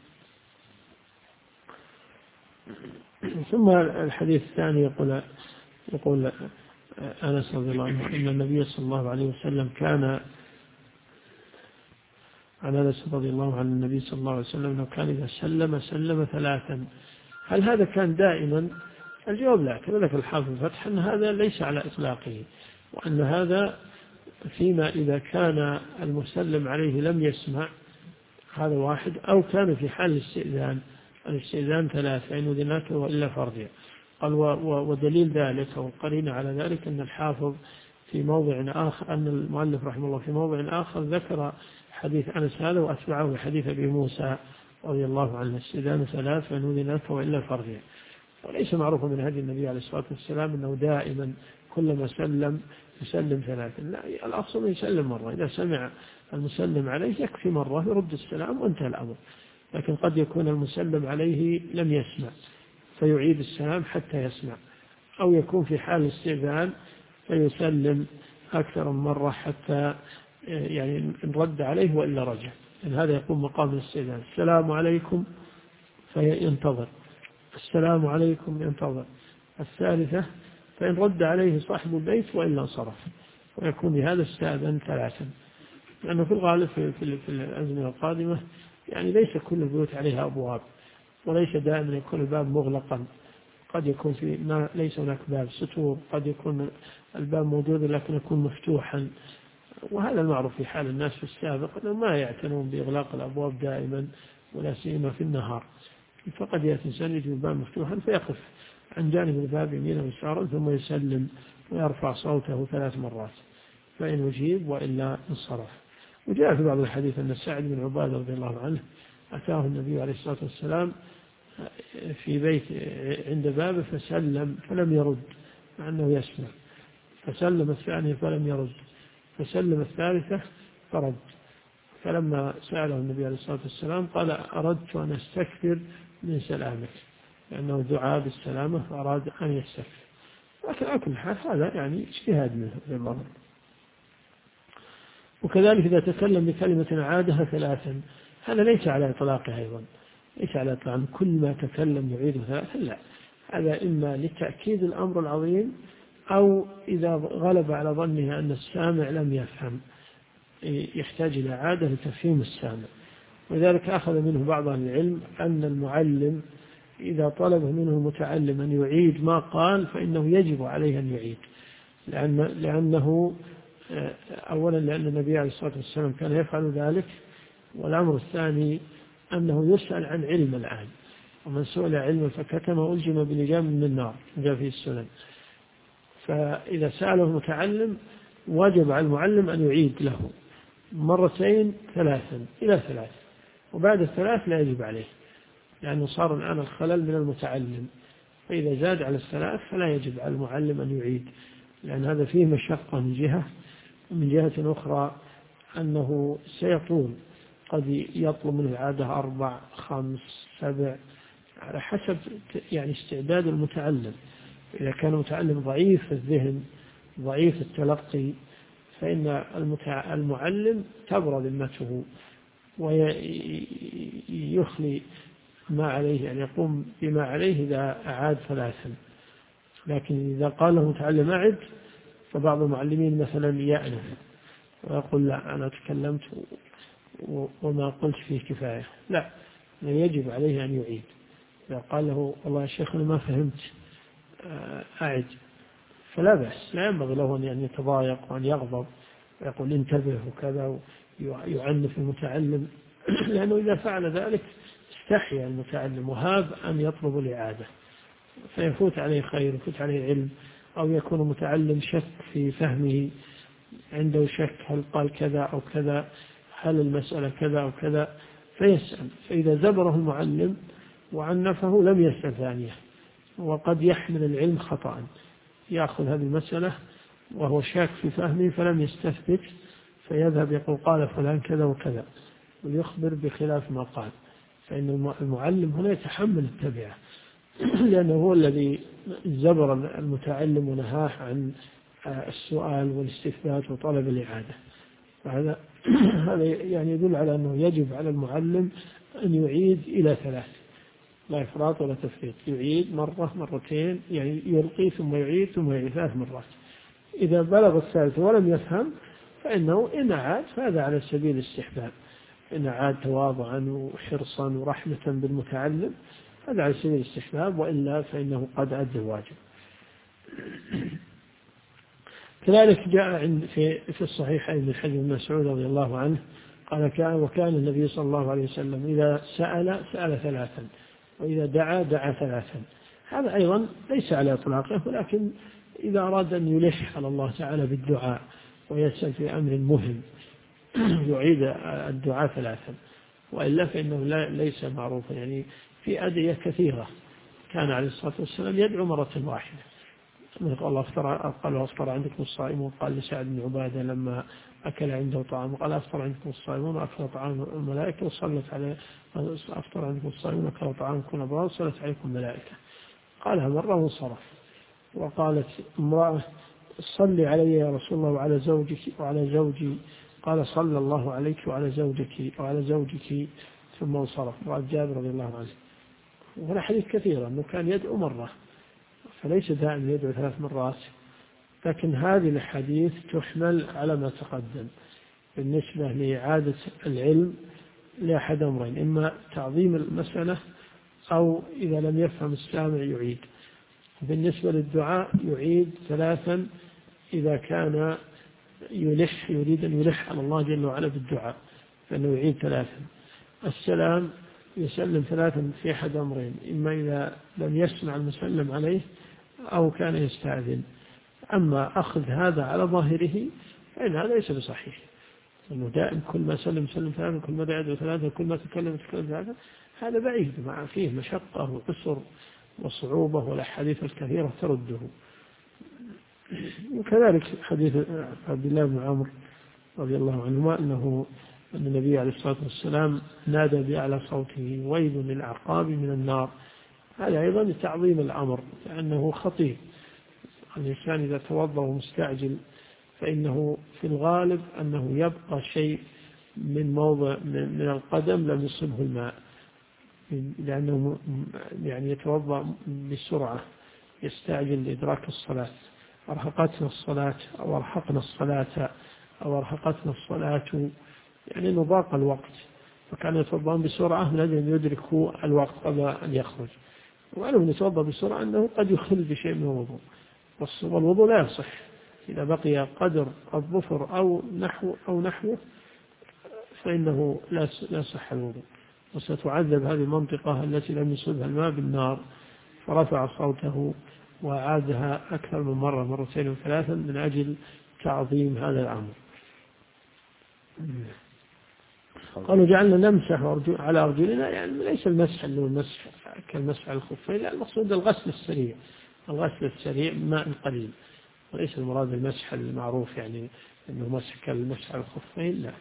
ثم الحديث الثاني يقول أنس رضي الله عنه أن النبي صلى الله عليه وسلم كان عن أنس رضي الله عن النبي صلى الله عليه وسلم أنه كان إذا سلم ثلاثا. هل هذا كان دائما؟ الجواب لا. كما ذكر الحافظ الفتح أن هذا ليس على إطلاقه، وأن هذا فيما إذا كان المسلم عليه لم يسمع، هذا واحد، أو كان في حال الاستئذان ثلاثة: إن أذنك وإلا فارجع. قال: ودليل ذلك والقرينة على ذلك أن الحافظ في موضع آخر، أن المؤلف رحمه الله في موضع آخر ذكر حديث أنس هذا وأتبعه بحديث أبي موسى رضي الله عنه: الاستئذان ثلاث فإن أذنك وإلا فارجع. وليس معروفا من هدي النبي عليه الصلاة والسلام أنه دائما كلما سلم يسلم ثلاثا، لا، الأصل يسلم مرة. إذا سمع المسلم عليه يكفي مرة يرد السلام وانتهى الأمر. لكن قد يكون المسلم عليه لم يسمع فيعيد السلام حتى يسمع، أو يكون في حال الاستئذان فيسلم أكثر من مرة حتى يعني إن رد عليه وإلا رجع، إن هذا يكون مقام الاستئذان. السلام عليكم فينتظر، السلام عليكم ينتظر. الثالثة فإن رد عليه صاحب البيت وإلا انصرف، ويكون بهذا استأذن ثلاثا. لأنه في الغالب في الأزمنة القادمة يعني ليس كل البيوت عليها أبواب، وليس دائما يكون الباب مغلقا، قد يكون ليس هناك باب ستور، قد يكون الباب موجود لكن يكون مفتوحا. وهذا المعروف في حال الناس في السابق أنهم ما يعتنون بإغلاق الأبواب دائما ولا سيما في النهار، فقد يأتي إنسان يجد الباب مفتوحا فيقف عن جانب الباب يمينا ويسارا ثم يسلم ويرفع صوته 3 مرات، فإن يجيب وإلا انصرف. وجاء في بعض الحديث أن سعد بن عبادة رضي الله عنه أتاه النبي عليه الصلاة والسلام في بيت عند بابه فسلم فلم يرد مع أنه يسمع، فسلم الثانية فلم يرد، فسلم الثالثة فرد. فلما سأله النبي عليه الصلاة والسلام قال أردت أن أستكثر من سلامك، لأنه دعا بالسلامة فأراد أن يستكثر. لكن على كل حال هذا يعني اجتهاد منه رضي الله عنه. وكذلك إذا تكلم بكلمة عادها 3 هذا ليس على إطلاقه أيضا، ليس على إطلاق كل ما تكلم يعيده 3، لا، هذا إما لتأكيد الأمر العظيم أو إذا غلب على ظنه أن السامع لم يفهم يحتاج إلى عادة لتفهيم السامع. ولذلك أخذ منه بعض أهل العلم أن المعلم إذا طلب منه المتعلم أن يعيد ما قال فإنه يجب عليه أن يعيد، لأنه أولا لأن النبي عليه الصلاة والسلام كان يفعل ذلك، والأمر الثاني أنه يسأل عن علم الآن، ومن سئل علما فكتمه ألجم بلجام من النار، جاء في السنن. فإذا سأله المتعلم وجب على المعلم أن يعيد له 2 3 إلى 3، وبعد 3 لا يجب عليه، لأنه صار الآن الخلل من المتعلم. فإذا زاد على 3 فلا يجب على المعلم أن يعيد، لأن هذا فيه مشقة من جهة، ومن جهة أخرى أنه سيطول، قد يطلب منه العادة 4 5 7 على حسب يعني استعداد المتعلم. إذا كان المتعلم ضعيف الذهن ضعيف التلقي فإن المعلم تبرى ذمته ويخلي ما عليه، يعني يقوم بما عليه إذا أعاد 3. لكن إذا قال له متعلم أعد فبعض المعلمين مثلا يأنف ويقول لا أنا تكلمت وما قلت فيه كفاية، لا، يجب عليه أن يعيد. إذا قال له والله يا شيخ أنا ما فهمت أعد فلا بأس، لا ينبغي له أن يتضايق وأن يغضب ويقول انتبه وكذا ويعنف المتعلم لأنه إذا فعل ذلك استحيا المتعلم وهاب أن يطلب الإعادة، فيفوت عليه خير ويفوت عليه علم، أو يكون المتعلم شك في فهمه، عنده شك هل قال كذا أو كذا، هل المسألة كذا أو كذا، فيسأل. فإذا زبره المعلم وعنفه لم يسأل ثانية، وقد يحمل العلم خطأ، يأخذ هذه المسألة وهو شاك في فهمه فلم يستثبت، فيذهب يقول قال فلان كذا وكذا ويخبر بخلاف ما قال. فإن المعلم هنا يتحمل التبعة لأنه هو الذي زبر المتعلم ونهاه عن السؤال والاستثبات وطلب الإعادة. هذا يعني يدل على أنه يجب على المعلم أن يعيد إلى 3، لا إفراط ولا تفريط، يعيد 1 2 يعني يلقي ثم يعيد ثم يعيد 3 مرات. إذا بلغ الثالث ولم يفهم فإنه إن عاد فهذا على سبيل الاستحباب، إن عاد تواضعا وحرصا ورحمة بالمتعلم هذا على سبيل الاستحباب، وإلا فإنه قد أدى الواجب. كذلك جاء في الصحيحين من حديث ابن مسعود رضي الله عنه قال وكان النبي صلى الله عليه وسلم إذا سأل 3 وإذا دعا 3. هذا أيضا ليس على إطلاقه، ولكن إذا أراد أن يلح على الله تعالى بالدعاء ويسأل في أمر مهم يعيد الدعاء 3، وإلا فإنه ليس معروفا. يعني في أدعية كثيرة كان عليه الصلاة والسلام يدعو 1 واحدة، قال أفطر عندكم الصائمون، قال لسعد بن عبادة لما أكل عنده طعام قال أفطر عندكم الصائمون وأكل طعام الملائكة وصلت عليه، أفطر عندكم الصائمون وأكل طعامكم الأبرار وصلت عليكم الملائكة. قالها مرة وانصرف. وقالت امرأة صلي علي يا رسول الله وعلى زوجك وعلى زوجي، قال صلى الله عليك وعلى زوجك ثم انصرف. وعن جابر رضي الله عنه. وهنا حديث كثيرا أنه كان يدعو مرة، فليس دائما يدعو 3 مرات، لكن هذه الحديث تحمل على ما تقدم بالنسبة لإعادة العلم لأحد أمرين: إما تعظيم المسألة أو إذا لم يفهم السامع يعيد. بالنسبة للدعاء يعيد 3 إذا كان يريد أن يلح على الله جل وعلا بالدعاء فإنه يعيد 3. السلام يسلم 3 في أحد أمرين: إما إذا لم يسمع المسلم عليه أو كان يستأذن. أما أخذ هذا على ظاهره فإن هذا ليس بصحيح، لأنه دائم كل ما سلم 3، كل ما يدعو 3، كل ما تكلم 3، هذا بعيد مع فيه مشقة وقصر وصعوبة والأحاديث الكثيرة ترده. وكذلك حديث عبد الله بن عمرو رضي الله عنهما أن النبي عليه الصلاة والسلام نادى بأعلى صوته: ويل للأعقاب من النار. هذا أيضا لتعظيم الأمر، لأنه خطير. الإنسان إذا توضأ مستعجل فإنه في الغالب أنه يبقى شيء من موضع من القدم لم يصبه الماء، لأنه يعني يتوضأ بسرعة، يستعجل لإدراك الصلاة. أرهقتنا الصلاة أو أرهقنا الصلاة أو أرهقتنا الصلاة، يعني أنه ضاق الوقت، فكان يتوضأ بسرعة من أجل أن يدركوا الوقت قبل أن يخرج. وعلم أن يتوضأ بسرعة أنه قد يخل بشيء من الوضوء، والوضوء لا يصح إذا بقي قدر الظفر أو نحوه فإنه لا صح الوضوء. وستعذب هذه المنطقة التي لم يصبها الماء بالنار. فرفع صوته وعادها أكثر من مرة، 2 و3 من أجل تعظيم هذا الأمر. قالوا جعلنا نمسح على أرجلنا، يعني ليس المسح اللي هو المسح كالمسح على الخفين، لا، المقصود الغسل السريع بماء قليل، وليس المراد المسح المعروف يعني أنه مسح كالمسح على الخفين، لا.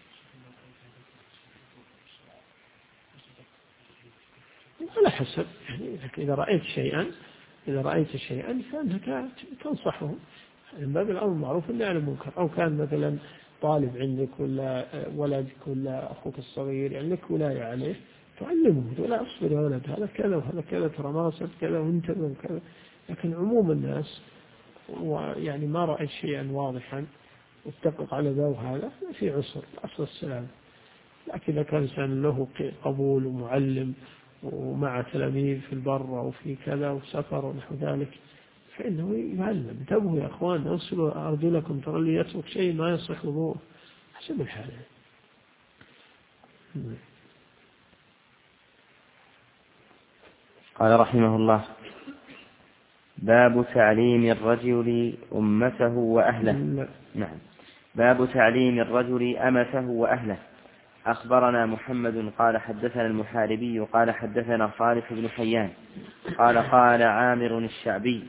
على حسب، يعني إذا رأيت شيئا فأنك تنصحه من باب الأمر المعروف والنهي عن المنكر. أو كان مثلا طالب عندك ولا ولدك ولا أخوك الصغير يعني لك ولاية عليه، تعلمه ولا أصبر يا ولد هذا كذا وهذا كذا ترى ناصر كذا وانتبه وكذا. لكن عموم الناس ويعني ما رأيت شيئا واضحا واتفق على ذا وهذا في عسر أصل السلام. لكن إذا كان إنسان له قبول ومعلم ومع تلاميذ في البر أو في كذا وسفر ونحو ذلك فإنه يعلم: انتبهوا يا أخوان، أغسلوا أرجلكم، ترى اللي يترك شيء ما يصح وضوءه، حسب الحال. قال رحمه الله: باب تعليم الرجل أمته وأهله. نعم. باب تعليم الرجل أمته وأهله. أخبرنا محمد قال حدثنا المحاربي قال حدثنا صالح بن حيان قال عامر الشعبي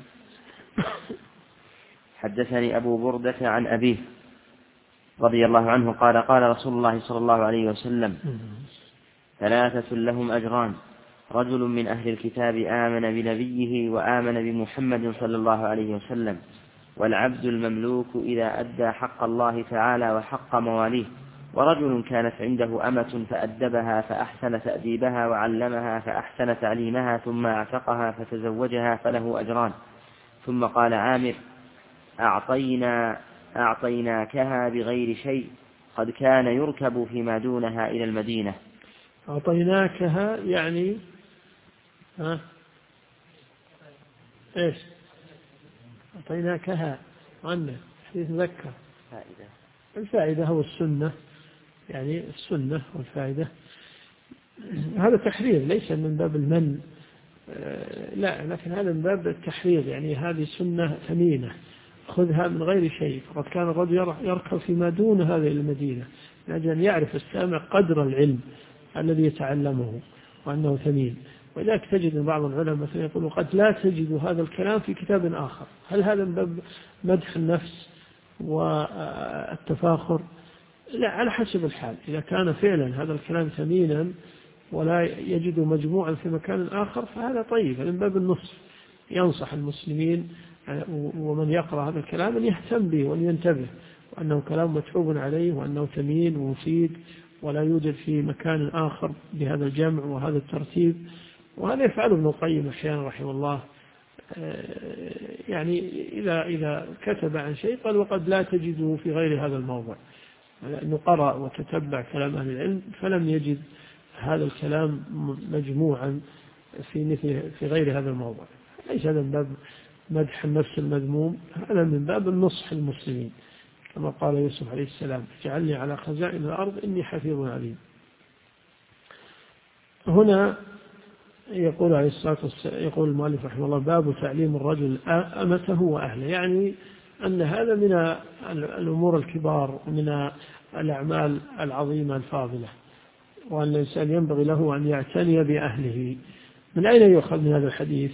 حدثني أبو بردة عن أبيه رضي الله عنه قال رسول الله صلى الله عليه وسلم: 3 لهم أجران: رجل من أهل الكتاب آمن بنبيه وآمن بمحمد صلى الله عليه وسلم، والعبد المملوك إذا أدى حق الله تعالى وحق مواليه، ورجل كانت عنده أمة فأدبها فأحسن تأديبها وعلمها فأحسن تعليمها ثم اعتقها فتزوجها فله أجران. ثم قال عامر: أعطيناكها بغير شيء، قد كان يركب فيما دونها إلى المدينة. أعطيناكها يعني إيش؟ أعطيناكها عنه حديث مذكر. الفائدة هو السنة، يعني السنة والفائدة. هذا تحرير ليس من باب المن، لا، لكن هذا من باب التحرير، يعني هذه سنة ثمينة خذها من غير شيء. فقد كان الرجل يركب فيما دون هذه المدينة من أجل أن يعرف السامع قدر العلم الذي يتعلمه وأنه ثمين. ولذلك تجد بعض العلماء مثلا يقول قد لا تجد هذا الكلام في كتاب آخر. هل هذا من باب مدح النفس والتفاخر؟ لا، على حسب الحال. إذا كان فعلا هذا الكلام ثمينا ولا يجد مجموعا في مكان آخر فهذا طيب، من باب النصح. ينصح المسلمين ومن يقرأ هذا الكلام أن يهتم به وأن ينتبه، وأنه كلام متعوب عليه وأنه ثمين ومفيد ولا يوجد في مكان آخر بهذا الجمع وهذا الترتيب. وهذا يفعله ابن القيم أحيانا رحمه الله، يعني إذا كتب عن شيء قال وقد لا تجده في غير هذا الموضع، لأنه قرأ وتتبع كلام أهل العلم فلم يجد هذا الكلام مجموعا في غير هذا الموضع. ليس هذا من باب مدح النفس المذموم، هذا من باب النصح للمسلمين، كما قال يوسف عليه السلام اجعلني على خزائن الأرض إني حفيظ عليم. هنا يقول عليه الصلاة والسلام، يقول المؤلف رحمه الله باب تعليم الرجل أمته وأهله، يعني أن هذا من الأمور الكبار ومن الأعمال العظيمة الفاضلة، وأن الإنسان ينبغي له أن يعتني بأهله. من أين يؤخذ من هذا الحديث؟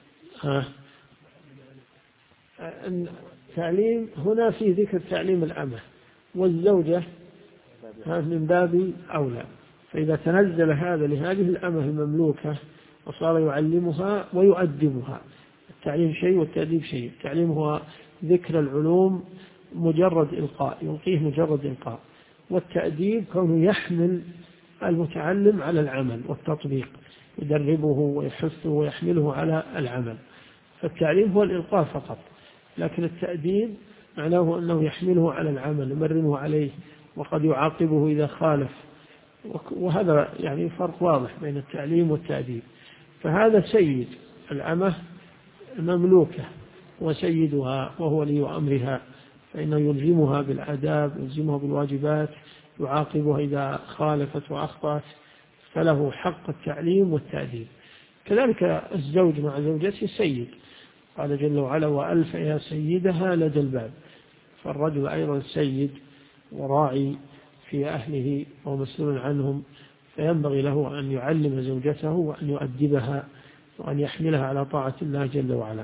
تعليم هنا في ذكر تعليم الأمة، والزوجة من باب أولى. فإذا تنزل هذا لهذه الأمة المملوكة وصار يعلمها ويؤدبها، التعليم شيء والتأديب شيء. التعليم هو ذكر العلوم مجرد إلقاء، يلقيه مجرد إلقاء، والتأديب كونه يحمل المتعلم على العمل والتطبيق، يدربه ويحثه ويحمله على العمل. فالتعليم هو الإلقاء فقط، لكن التأديب معناه أنه يحمله على العمل، يمرنه عليه، وقد يعاقبه إذا خالف. وهذا يعني فرق واضح بين التعليم والتأديب. فهذا سيد الأمة مملوكة وسيدها وهو ولي أمرها، فإنه يلزمها بالآداب، يلزمها بالواجبات، يعاقبها إذا خالفت وأخطأت، فله حق التعليم والتأديب. كذلك الزوج مع زوجته سيد، قال جل وعلا وألف يا سيدها لدى الباب. فالرجل أيضا سيد وراعي في أهله ومسؤول عنهم، فينبغي له أن يعلم زوجته وأن يؤدبها وأن يحملها على طاعة الله جل وعلا.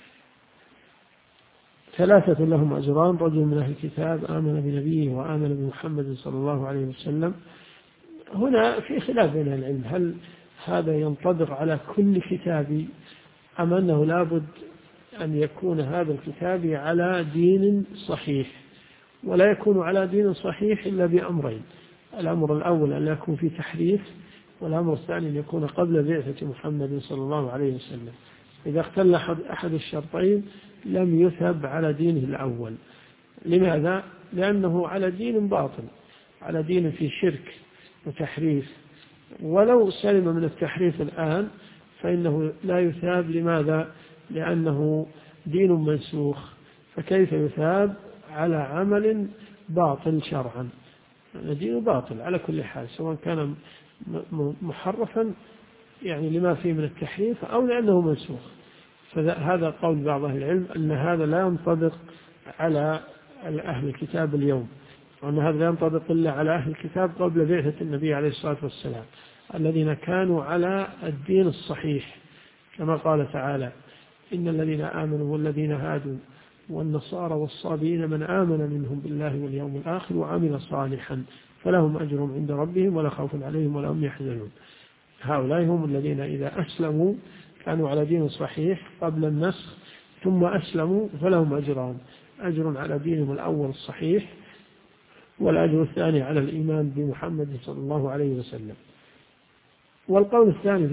ثلاثة لهم أجران: رجل من أهل الكتاب آمن بنبيه وآمن بمحمد صلى الله عليه وسلم. هنا في خلاف بين العلم، هل هذا ينطبق على كل كتاب أم أنه لابد أن يكون هذا الكتاب على دين صحيح؟ ولا يكون على دين صحيح إلا بأمرين: الأمر الأول أن لا يكون في تحريف، والأمر الثاني أن يكون قبل بعثة محمد صلى الله عليه وسلم. إذا اختل أحد الشرطين لم يثب على دينه الأول. لماذا؟ لأنه على دين باطل، على دين في شرك وتحريف. ولو سلم من التحريف الآن فإنه لا يثاب. لماذا؟ لأنه دين منسوخ، فكيف يثاب على عمل باطل شرعا؟ الدين باطل على كل حال، سواء كان محرفا يعني لما فيه من التحريف أو لأنه منسوخ. فهذا قول بعض أهل العلم أن هذا لا ينطبق على أهل الكتاب اليوم، وأن هذا لا ينطبق إلا على أهل الكتاب قبل بعثة النبي عليه الصلاة والسلام، الذين كانوا على الدين الصحيح، كما قال تعالى إن الذين آمنوا والذين هادوا والنصارى والصابئين من آمن منهم بالله واليوم الآخر وعمل صالحا فلهم أجرهم عند ربهم ولا خوف عليهم ولا هم يحزنون. هؤلاء هم الذين إذا أسلموا كانوا على دين صحيح قبل النسخ، ثم أسلموا فلهم أجران: أجر على دينهم الأول الصحيح، والأجر الثاني على الإيمان بمحمد صلى الله عليه وسلم. والقول الثاني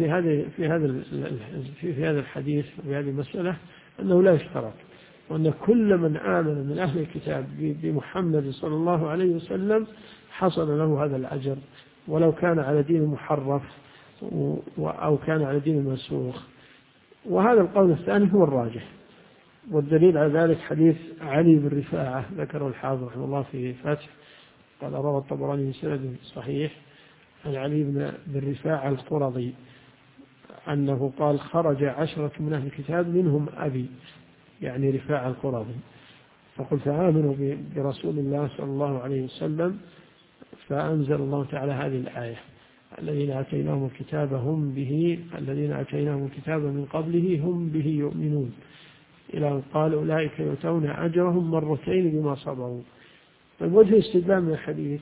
في هذا الحديث وفي هذه المسألة أنه لا يشترط، وأن كل من آمن من أهل الكتاب بمحمد صلى الله عليه وسلم حصل له هذا الأجر، ولو كان على دين محرف أو كان على دين منسوخ. وهذا القول الثاني هو الراجح، والدليل على ذلك حديث علي بن رفاعة ذكره الحافظ رحمه الله في فتح، قال روى الطبراني من سند صحيح عن علي بن رفاعة القرظي أنه قال خرج 10 من أهل الكتاب منهم أبي، يعني رفاعة القرظي، فقلت آمنوا برسول الله صلى الله عليه وسلم، فأنزل الله تعالى هذه الآية: الذين آتيناهم الكتاب هم به الذين آتيناهم الكتاب من قبله هم به يؤمنون، إلى أن قال أولئك يؤتون أجرهم مرتين بما صبروا. فالوجه الاستدلال من الحديث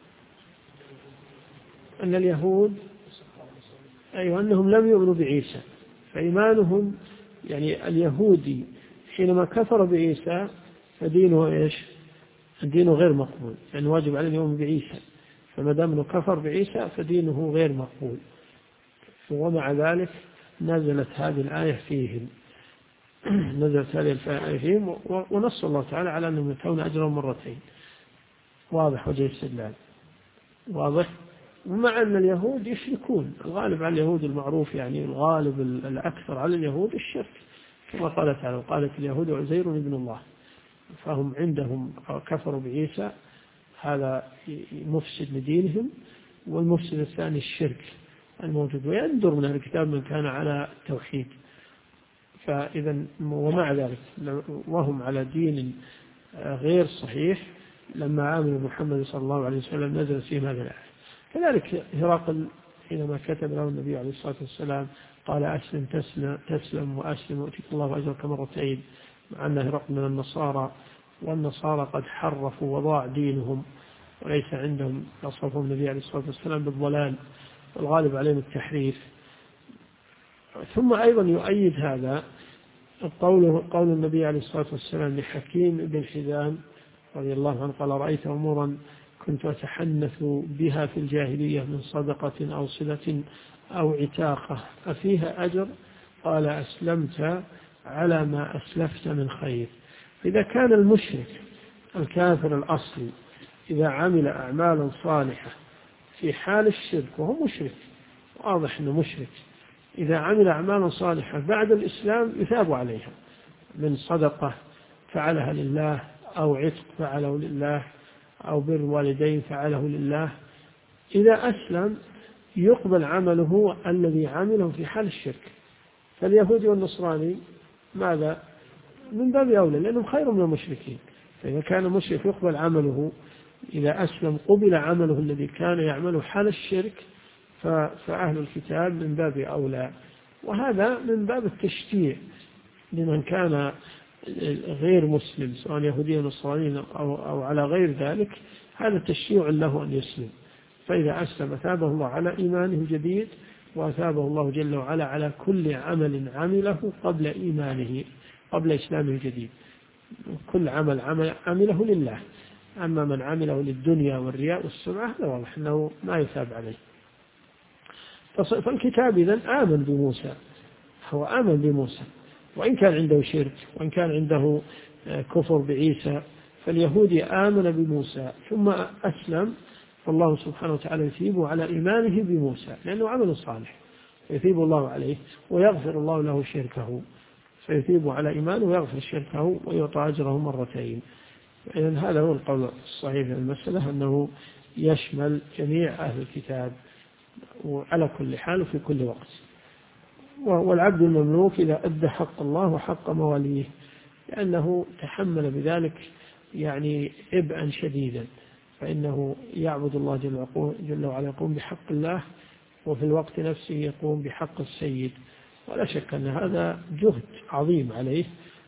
أن اليهود أنهم لم يؤمنوا بعيسى، فإيمانهم يعني اليهودي حينما كفر بعيسى فدينه إيش؟ دينه غير مقبول، يعني واجب عليه اليوم بعيسى، فما دام انه كفر بعيسى فدينه غير مقبول. ومع ذلك نزلت هذه الآية فيهم ونص الله تعالى على أنهم يؤتون أجرهم مرتين. واضح وجه الاستدلال واضح. ومع أن اليهود يشركون، الغالب على اليهود المعروف، يعني الغالب الأكثر على اليهود الشرك، كما قال تعالى قالت اليهود عزير ابن الله، فهم عندهم كفروا بعيسى، هذا مفسد لدينهم. والمفسد الثاني الشرك الموجود، ويندر من الكتاب من كان على التوحيد. فإذا ومع ذلك وهم على دين غير صحيح لما آمنوا محمد صلى الله عليه وسلم نزل فيهم هذا الآية. كذلك هرقل حينما كتب له النبي عليه الصلاة والسلام قال أسلم تسلم وأسلم وأتيك الله أجرك مرتين، مع أن هرقل من النصارى، والنصارى قد حرفوا وضاع دينهم وليس عندهم، وصفهم النبي عليه الصلاة والسلام بالضلال والغالب عليهم التحريف. ثم أيضا يؤيد هذا قول النبي عليه الصلاة والسلام لحكيم بن حزام رضي الله عنه قال رأيت أمورا كنت أتحنث بها في الجاهلية من صدقة أو صلة أو عتاقة أفيها أجر؟ قال أسلمت على ما أسلفت من خير. إذا كان المشرك الكافر الأصلي إذا عمل أعمالا صالحة في حال الشرك، وهو مشرك واضح أنه مشرك، إذا عمل أعمالا صالحة بعد الإسلام يثاب عليها من صدقة فعلها لله، أو عتق فعله لله، أو بر والدين فعله لله، إذا أسلم يقبل عمله الذي عمله في حال الشرك. فاليهودي والنصراني ماذا؟ من باب أولى، لأنهم خير من المشركين. فإذا كان المشرك يقبل عمله إذا أسلم قبل عمله الذي كان يعمله حال الشرك، فأهل الكتاب من باب أولى. وهذا من باب التشجيع لمن كان غير مسلم سواء يهودي أو نصراني أو على غير ذلك، هذا تشجيع له أن يسلم. فإذا أسلم أثابه الله على إيمانه الجديد، وأثابه الله جل وعلا على كل عمل عمله قبل إيمانه قبل إسلامه الجديد. كل عمل عمله لله. أما من عمله للدنيا والرياء والسمعة هذا واضح أنه ما يثاب عليه. فالكتاب إذن آمن بموسى، هو آمن بموسى وإن كان عنده شرك وإن كان عنده كفر بعيسى. فاليهودي آمن بموسى ثم أسلم، فالله سبحانه وتعالى يثيبه على إيمانه بموسى لأنه عمل صالح، يثيب الله عليه ويغفر الله له شركه، فيثيب على إيمانه ويغفر شركه ويعطى أجره مرتين. إذن هذا هو القول الصحيح في المسألة، أنه يشمل جميع أهل الكتاب وعلى كل حال وفي كل وقت. والعبد المملوك إذا أدى حق الله وحق مواليه، لأنه تحمل بذلك يعني عبئا شديدا، فإنه يعبد الله جل وعلا، يقوم بحق الله وفي الوقت نفسه يقوم بحق السيد. ولا شك أن هذا جهد عظيم عليه،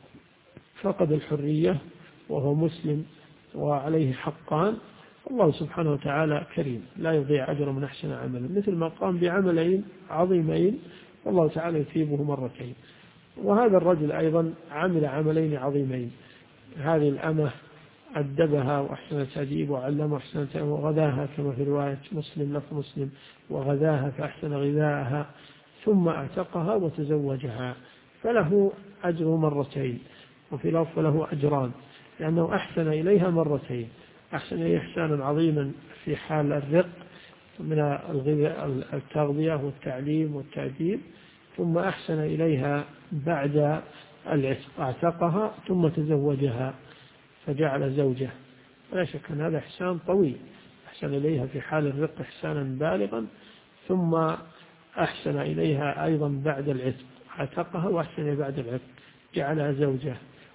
فقد الحرية وهو مسلم وعليه حقان. الله سبحانه وتعالى كريم لا يضيع أجر من أحسن عملا، مثل ما قام بعملين عظيمين والله تعالى يثيبه مرتين. وهذا الرجل أيضا عمل عملين عظيمين. هذه الأمة أدبها وأحسن تأديب وعلم أحسن تأديب وغذاها، كما في رواية مسلم لفظ مسلم وغذاها فأحسن غذاءها ثم أعتقها وتزوجها، فله أجر مرتين. وفي لفظ له أجران، لأنه أحسن إليها مرتين، أحسن إليها إحسانا عظيما في حال الرق من التغذية والتعليم والتأديب، ثم أحسن إليها بعد العتق، أعتقها ثم تزوجها فجعل زوجه. ولا شك أن هذا إحسان طويل، أحسن إليها في حال الرق إحسانا بالغا، ثم أحسن إليها أيضا بعد العتق، أعتقها وأحسن إليها بعد العتق، جعلها زوجة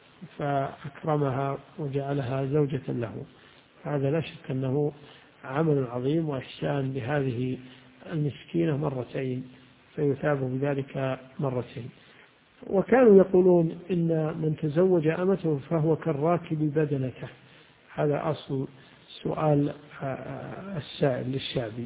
فأكرمها وجعلها زوجة له. هذا لا شك أنه عمل عظيم وإحسان بهذه المسكينة مرتين فيثاب بذلك مرتين. وكانوا يقولون إن من تزوج أمته فهو كالراكب بدنته. هذا أصل سؤال السائل للشعبي.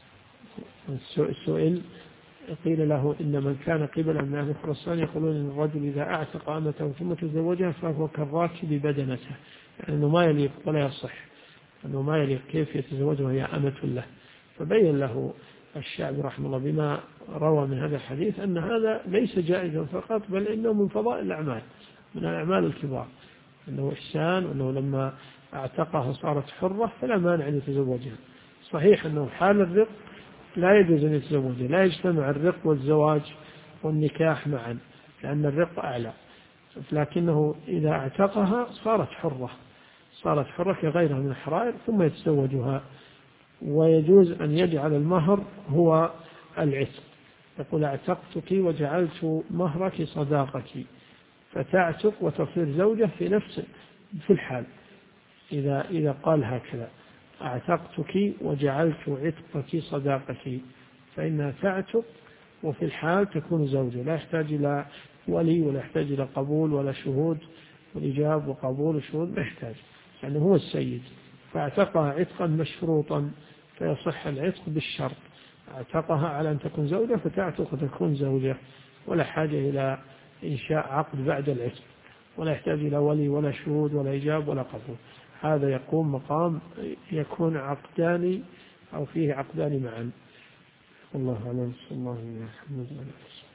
السؤال قيل له إن من كان قبلا من أهل خراسان يقولون إن الرجل إذا أعتق أمته ثم تزوجها فهو كالراكب بدنته، يعني أنه ما يليق ولا يصح، أنه ما يليق كيف يتزوجها وهي أمة له. فبين له الشعبي رحمه الله بما روى من هذا الحديث أن هذا ليس جائزا فقط، بل إنه من فضائل الأعمال، من الأعمال الكبار، أنه إحسان، وأنه لما اعتقها صارت حرة فلا مانع أن يتزوجها. صحيح أنه حال الرق لا يجوز أن يتزوجها، لا يجتمع الرق والزواج والنكاح معا لأن الرق أعلى، لكنه إذا اعتقها صارت حرة كغيرها من الحرائر ثم يتزوجها. ويجوز أن يجعل المهر هو العتق، يقول اعتقتك وجعلت مهرك صداقك، فتعتق وتصير زوجة في الحال. إذا قال هكذا اعتقتك وجعلت عتقك صداقك فإنها تعتق وفي الحال تكون زوجة، لا يحتاج إلى ولي ولا يحتاج إلى قبول ولا شهود والإجاب وقبول الشهود، ما يحتاج، يعني هو السيد. فاعتقها عتقا مشروطا فيصح العتق بالشرط، اعتقها على أن تكون زوجة فتعتق وتكون زوجة، ولا حاجة إلى إنشاء عقد بعد العتق، ولا يحتاج إلى ولي ولا شهود ولا إجاب ولا قبول. هذا يقوم مقام يكون عقدان أو فيه عقدان معا. الله أعلم. صلى الله عليه وسلم.